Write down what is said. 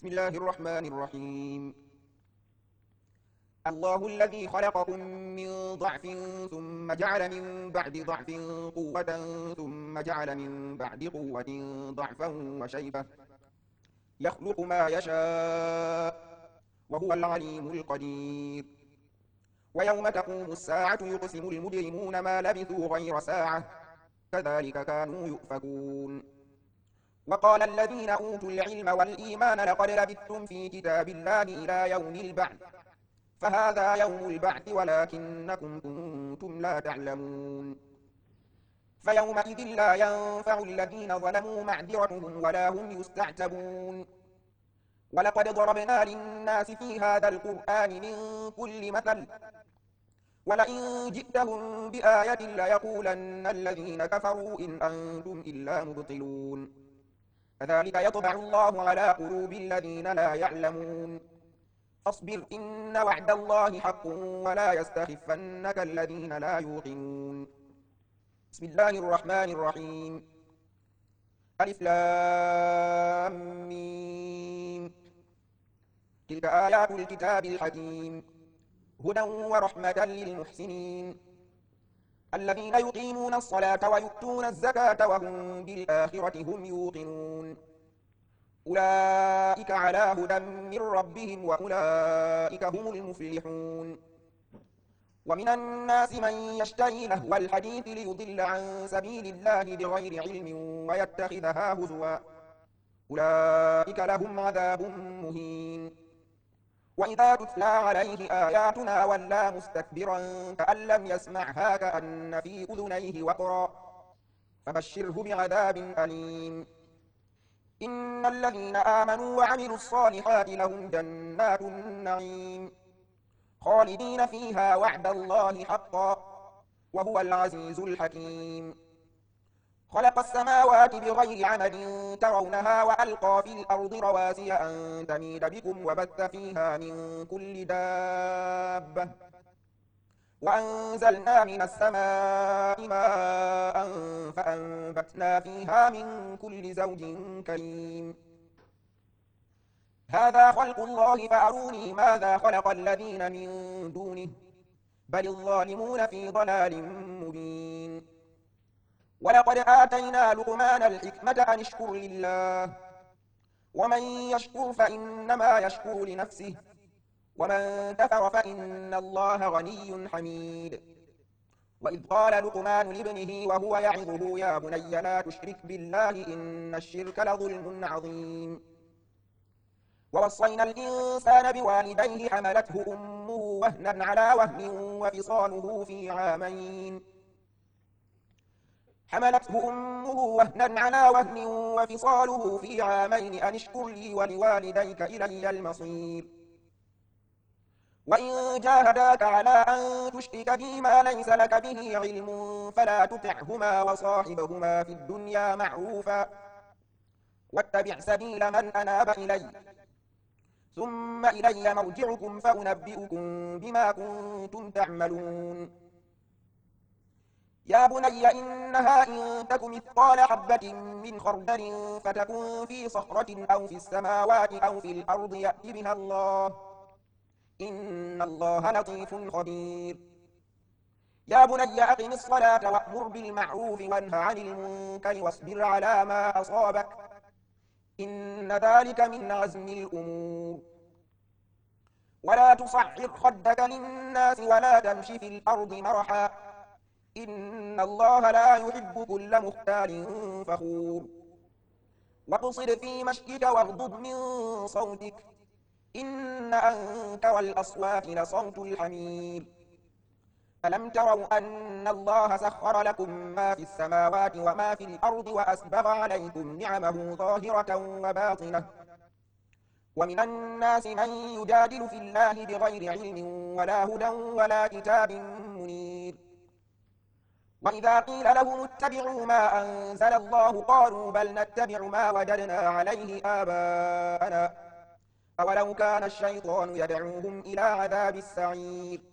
بسم الله الرحمن الرحيم. الله الذي خلقكم من ضعف ثم جعل من بعد ضعف قوة ثم جعل من بعد قوة ضعفا وشيبة يخلق ما يشاء وهو العليم القدير. ويوم تقوم الساعة يقسم المجرمون ما لبثوا غير ساعة كذلك كانوا يؤفكون. وقال الذين أوتوا العلم والإيمان لقد لبثتم في كتاب الله إلى يوم البعث فهذا يوم البعث ولكنكم كنتم لا تعلمون. فيومئذ لا ينفع الذين ظلموا معذرتهم ولا هم يستعتبون. ولقد ضربنا للناس في هذا القرآن من كل مثل ولئن جئتهم بآية ليقولن الذين كفروا إن أنتم إلا مبطلون. كذلك يطبع الله على قلوب الذين لا يعلمون. فاصبر إن وعد الله حق ولا يستخفنك الذين لا يوقنون. بسم الله الرحمن الرحيم. ألف لام ميم. تلك آيات الكتاب الحكيم هدى ورحمة للمحسنين الذين يقيمون الصلاة ويؤتون الزكاة وهم بالآخرة هم يوقنون. أولئك على هدى من ربهم وأولئك هم المفلحون. ومن الناس من يشتري لهو الحديث ليضل عن سبيل الله بغير علم ويتخذها هزوا أولئك لهم عذاب مهين. وإذا تتلى عليه آياتنا ولى مستكبرا كأن لم يسمعها كأن في أذنيه وقرا فبشره بعذاب أليم. إن الذين آمنوا وعملوا الصالحات لهم جنات النعيم خالدين فيها وعد الله حقا وهو العزيز الحكيم. خلق السماوات بغير عمد ترونها وألقى في الأرض رواسي أن تميد بكم وبث فيها من كل دابة وأنزلنا من السماء ماء فأنبتنا فيها من كل زوج كريم. هذا خلق الله فأروني ماذا خلق الذين من دونه بل الظالمون في ضلال مبين. ولقد آتينا لقمان الحكمة أن اشكر لله ومن يشكر فإنما يشكر لنفسه ومن كفر فإن الله غني حميد. وإذ قال لقمان لابنه وهو يعظه يا بني لا تشرك بالله إن الشرك لظلم عظيم. ووصينا الإنسان بوالديه حملته أمه وهنا على وهن وفصاله في عامين أن اشكر لي ولوالديك إلي المصير. وإن جاهداك على أن تشرك بي ما ليس لك به علم فلا تطعهما وصاحبهما في الدنيا معروفا واتبع سبيل من أناب إلي ثم إلي مرجعكم فأنبئكم بما كنتم تعملون. يا بني إنها إن تك مثقال حبة من خردل فتكن في صخرة أو في السماوات أو في الأرض يأت بها الله إن الله لطيف خبير. يا بني أقم الصلاة وأمر بالمعروف وانه عن المنكر واصبر على ما أصابك إن ذلك من عزم الأمور. ولا تصعر خدك للناس ولا تمش في الأرض مرحا إن الله لا يحب كل مختال فخور. واقصد في مشيك واغضض من صوتك إن أنكر الأصوات لصوت الحمير. ألم تروا أن الله سخر لكم ما في السماوات وما في الأرض وأسبغ عليكم نعمه ظاهرة وباطنة ومن الناس من يجادل في الله بغير علم ولا هدى ولا كتاب منير. وإذا قيل لهم اتبعوا ما أنزل الله قالوا بل نتبع ما وجدنا عليه آباءنا أولو كان الشيطان يدعوهم إلى عذاب السعير.